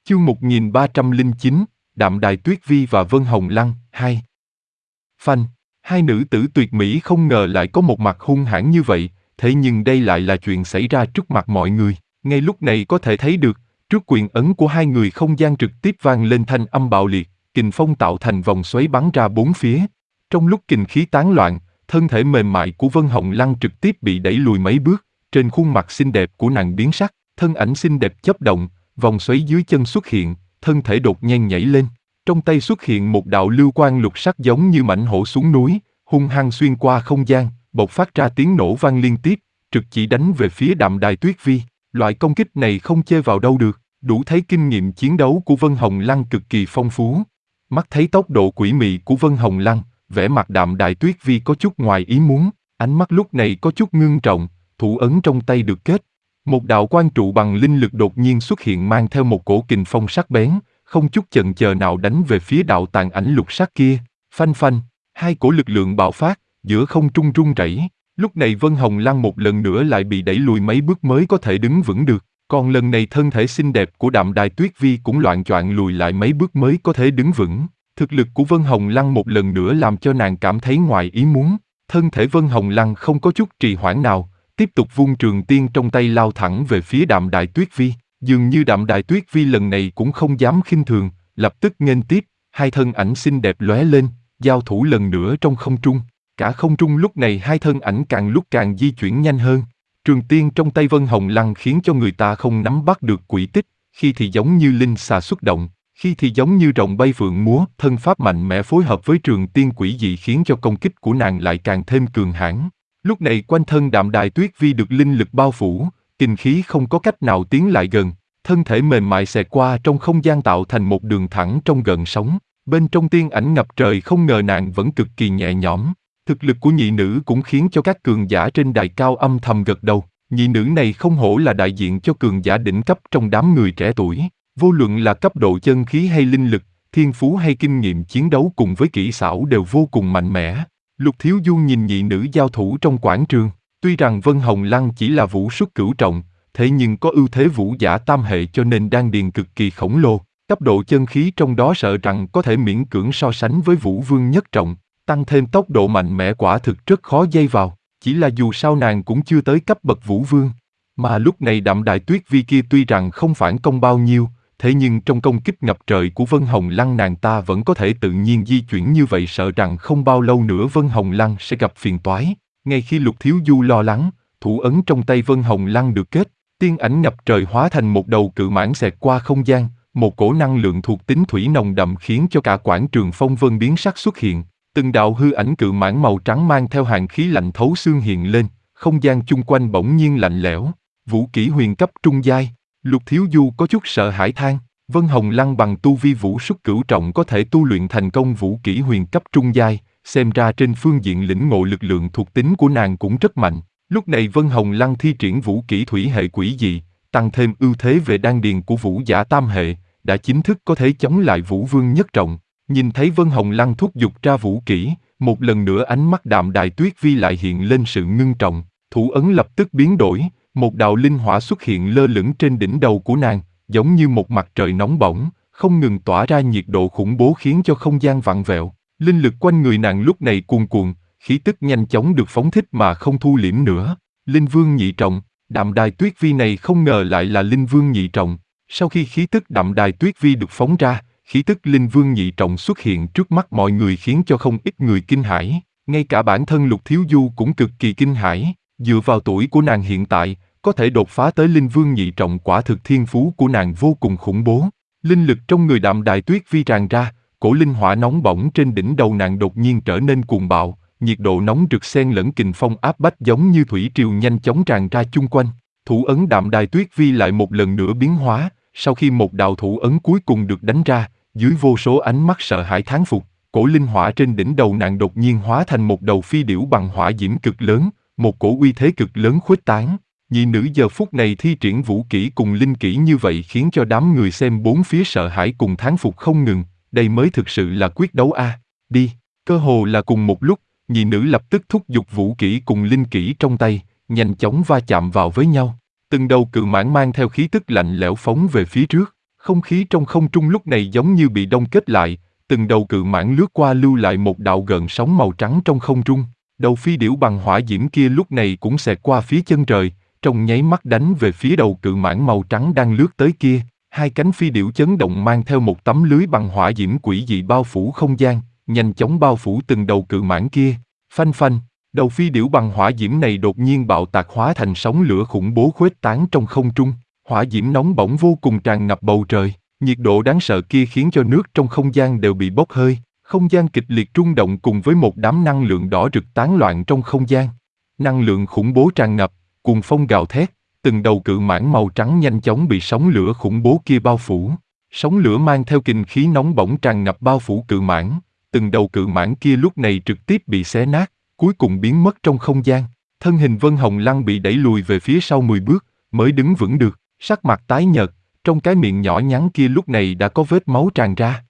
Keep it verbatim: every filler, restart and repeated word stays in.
Chương một nghìn ba trăm lẻ chín, Đạm Đài Tuyết Vi và Vân Hồng Lăng, hai. Phanh, hai nữ tử tuyệt mỹ không ngờ lại có một mặt hung hãn như vậy, thế nhưng đây lại là chuyện xảy ra trước mặt mọi người. Ngay lúc này có thể thấy được, trước quyền ấn của hai người không gian trực tiếp vang lên thanh âm bạo liệt, kình phong tạo thành vòng xoáy bắn ra bốn phía. Trong lúc kình khí tán loạn, thân thể mềm mại của Vân Hồng Lăng trực tiếp bị đẩy lùi mấy bước, trên khuôn mặt xinh đẹp của nàng biến sắc, thân ảnh xinh đẹp chớp động, vòng xoáy dưới chân xuất hiện, thân thể đột nhiên nhảy lên. Trong tay xuất hiện một đạo lưu quang lục sắc giống như mãnh hổ xuống núi, hung hăng xuyên qua không gian, bộc phát ra tiếng nổ vang liên tiếp, trực chỉ đánh về phía Đạm Đài Tuyết Vi. Loại công kích này không chê vào đâu được, đủ thấy kinh nghiệm chiến đấu của Vân Hồng Lăng cực kỳ phong phú. Mắt thấy tốc độ quỷ mị của Vân Hồng Lăng, vẻ mặt Đạm Đài Tuyết Vi có chút ngoài ý muốn, ánh mắt lúc này có chút ngưng trọng, thủ ấn trong tay được kết. Một đạo quang trụ bằng linh lực đột nhiên xuất hiện mang theo một cổ kình phong sắc bén, không chút chần chờ nào đánh về phía đạo tàn ảnh lục sắc kia. Phanh phanh, hai cổ lực lượng bạo phát, giữa không trung rung rẩy. Lúc này Vân Hồng Lăng một lần nữa lại bị đẩy lùi mấy bước mới có thể đứng vững được. Còn lần này thân thể xinh đẹp của Đạm Đài Tuyết Vi cũng loạng choạng lùi lại mấy bước mới có thể đứng vững. Thực lực của Vân Hồng Lăng một lần nữa làm cho nàng cảm thấy ngoài ý muốn. Thân thể Vân Hồng Lăng không có chút trì hoãn nào, tiếp tục vung trường tiên trong tay lao thẳng về phía Đạm Đài Tuyết Vi. Dường như Đạm Đài Tuyết Vi lần này cũng không dám khinh thường, lập tức nghênh tiếp, hai thân ảnh xinh đẹp lóe lên, giao thủ lần nữa trong không trung. Cả không trung lúc này hai thân ảnh càng lúc càng di chuyển nhanh hơn. Trường tiên trong tay Vân Hồng Lăng khiến cho người ta không nắm bắt được quỹ tích, khi thì giống như linh xà xuất động, khi thì giống như rồng bay phượng múa. Thân pháp mạnh mẽ phối hợp với trường tiên quỷ dị khiến cho công kích của nàng lại càng thêm cường hãn. Lúc này quanh thân Đạm Đài Tuyết Vi được linh lực bao phủ, kình khí không có cách nào tiến lại gần, thân thể mềm mại xẹt qua trong không gian tạo thành một đường thẳng trong gợn sóng. Bên trong tiên ảnh ngập trời không ngờ nàng vẫn cực kỳ nhẹ nhõm. Thực lực của nhị nữ cũng khiến cho các cường giả trên đài cao âm thầm gật đầu. Nhị nữ này không hổ là đại diện cho cường giả đỉnh cấp trong đám người trẻ tuổi. Vô luận là cấp độ chân khí hay linh lực, thiên phú hay kinh nghiệm chiến đấu cùng với kỹ xảo đều vô cùng mạnh mẽ. Lục Thiếu Du nhìn nhị nữ giao thủ trong quảng trường. Tuy rằng Vân Hồng Lăng chỉ là vũ xuất cửu trọng, thế nhưng có ưu thế vũ giả tam hệ cho nên đan điền cực kỳ khổng lồ. Cấp độ chân khí trong đó sợ rằng có thể miễn cưỡng so sánh với Vũ Vương nhất trọng. Tăng thêm tốc độ mạnh mẽ quả thực rất khó dây vào, chỉ là dù sao nàng cũng chưa tới cấp bậc Vũ Vương. Mà lúc này Đạm Đài Tuyết Vi kia tuy rằng không phản công bao nhiêu, thế nhưng trong công kích ngập trời của Vân Hồng Lăng nàng ta vẫn có thể tự nhiên di chuyển như vậy, sợ rằng không bao lâu nữa Vân Hồng Lăng sẽ gặp phiền toái. Ngay khi Lục Thiếu Du lo lắng, thủ ấn trong tay Vân Hồng Lăng được kết, tiên ảnh ngập trời hóa thành một đầu cự mãng xẹt qua không gian, một cổ năng lượng thuộc tính thủy nồng đậm khiến cho cả quảng trường phong vân biến sắc xuất hiện. Từng đạo hư ảnh cự mãng màu trắng mang theo hàn khí lạnh thấu xương hiện lên, không gian chung quanh bỗng nhiên lạnh lẽo. Vũ kỹ huyền cấp trung giai. Lục Thiếu Du có chút sợ hãi than, Vân Hồng Lăng bằng tu vi vũ xuất cửu trọng có thể tu luyện thành công vũ kỹ huyền cấp trung giai, xem ra trên phương diện lĩnh ngộ lực lượng thuộc tính của nàng cũng rất mạnh. Lúc này Vân Hồng Lăng thi triển vũ kỹ thủy hệ quỷ dị, tăng thêm ưu thế về đan điền của vũ giả tam hệ, đã chính thức có thể chống lại Vũ Vương nhất trọng. Nhìn thấy Vân Hồng Lăng thúc giục ra vũ kỹ, một lần nữa ánh mắt Đạm Đài Tuyết Vi lại hiện lên sự ngưng trọng, thủ ấn lập tức biến đổi, một đạo linh hỏa xuất hiện lơ lửng trên đỉnh đầu của nàng, giống như một mặt trời nóng bỏng, không ngừng tỏa ra nhiệt độ khủng bố khiến cho không gian vặn vẹo. Linh lực quanh người nàng lúc này cuồn cuộn, khí tức nhanh chóng được phóng thích mà không thu liễm nữa. Linh Vương nhị trọng, Đạm Đài Tuyết Vi này không ngờ lại là Linh Vương nhị trọng. Sau khi khí tức Đạm Đài Tuyết Vi được phóng ra, khí tức Linh Vương nhị trọng xuất hiện trước mắt mọi người khiến cho không ít người kinh hãi. Ngay cả bản thân Lục Thiếu Du cũng cực kỳ kinh hãi. Dựa vào tuổi của nàng hiện tại, có thể đột phá tới Linh Vương nhị trọng quả thực thiên phú của nàng vô cùng khủng bố. Linh lực trong người Đạm Đài Tuyết Vi tràn ra, cổ linh hỏa nóng bỏng trên đỉnh đầu nàng đột nhiên trở nên cuồng bạo, nhiệt độ nóng rực xen lẫn kình phong áp bách giống như thủy triều nhanh chóng tràn ra chung quanh. Thủ ấn Đạm Đài Tuyết Vi lại một lần nữa biến hóa, sau khi một đạo thủ ấn cuối cùng được đánh ra, dưới vô số ánh mắt sợ hãi thán phục, cổ linh hỏa trên đỉnh đầu nàng đột nhiên hóa thành một đầu phi điểu bằng hỏa diễm cực lớn, một cổ uy thế cực lớn khuếch tán. Nhị nữ giờ phút này thi triển vũ kỹ cùng linh kỹ như vậy khiến cho đám người xem bốn phía sợ hãi cùng thán phục không ngừng, đây mới thực sự là quyết đấu a. À. Đi, cơ hồ là cùng một lúc, nhị nữ lập tức thúc giục vũ kỹ cùng linh kỹ trong tay, nhanh chóng va chạm vào với nhau. Từng đầu cự mãng mang theo khí tức lạnh lẽo phóng về phía trước, Không khí trong không trung lúc này giống như bị đông kết lại, từng đầu cự mãng lướt qua lưu lại một đạo gợn sóng màu trắng trong không trung. Đầu phi điểu bằng hỏa diễm kia lúc này cũng xẹt qua phía chân trời, trong nháy mắt đánh về phía đầu cự mãng màu trắng đang lướt tới kia. Hai cánh phi điểu chấn động mang theo một tấm lưới bằng hỏa diễm quỷ dị bao phủ không gian, nhanh chóng bao phủ từng đầu cự mãng kia. Phanh phanh, đầu phi điểu bằng hỏa diễm này đột nhiên bạo tạc hóa thành sóng lửa khủng bố khuếch tán trong không trung. Hỏa diễm nóng bỏng vô cùng tràn ngập bầu trời, nhiệt độ đáng sợ kia khiến cho nước trong không gian đều bị bốc hơi, không gian kịch liệt rung động cùng với một đám năng lượng đỏ rực tán loạn trong không gian. Năng lượng khủng bố tràn ngập, cuồng phong gào thét, từng đầu cự mãng màu trắng nhanh chóng bị sóng lửa khủng bố kia bao phủ. Sóng lửa mang theo kình khí nóng bỏng tràn ngập bao phủ cự mãng, từng đầu cự mãng kia lúc này trực tiếp bị xé nát, cuối cùng biến mất trong không gian. Thân hình Vân Hồng Lăng bị đẩy lùi về phía sau mười bước, mới đứng vững được, sắc mặt tái nhợt, trong cái miệng nhỏ nhắn kia lúc này đã có vết máu tràn ra.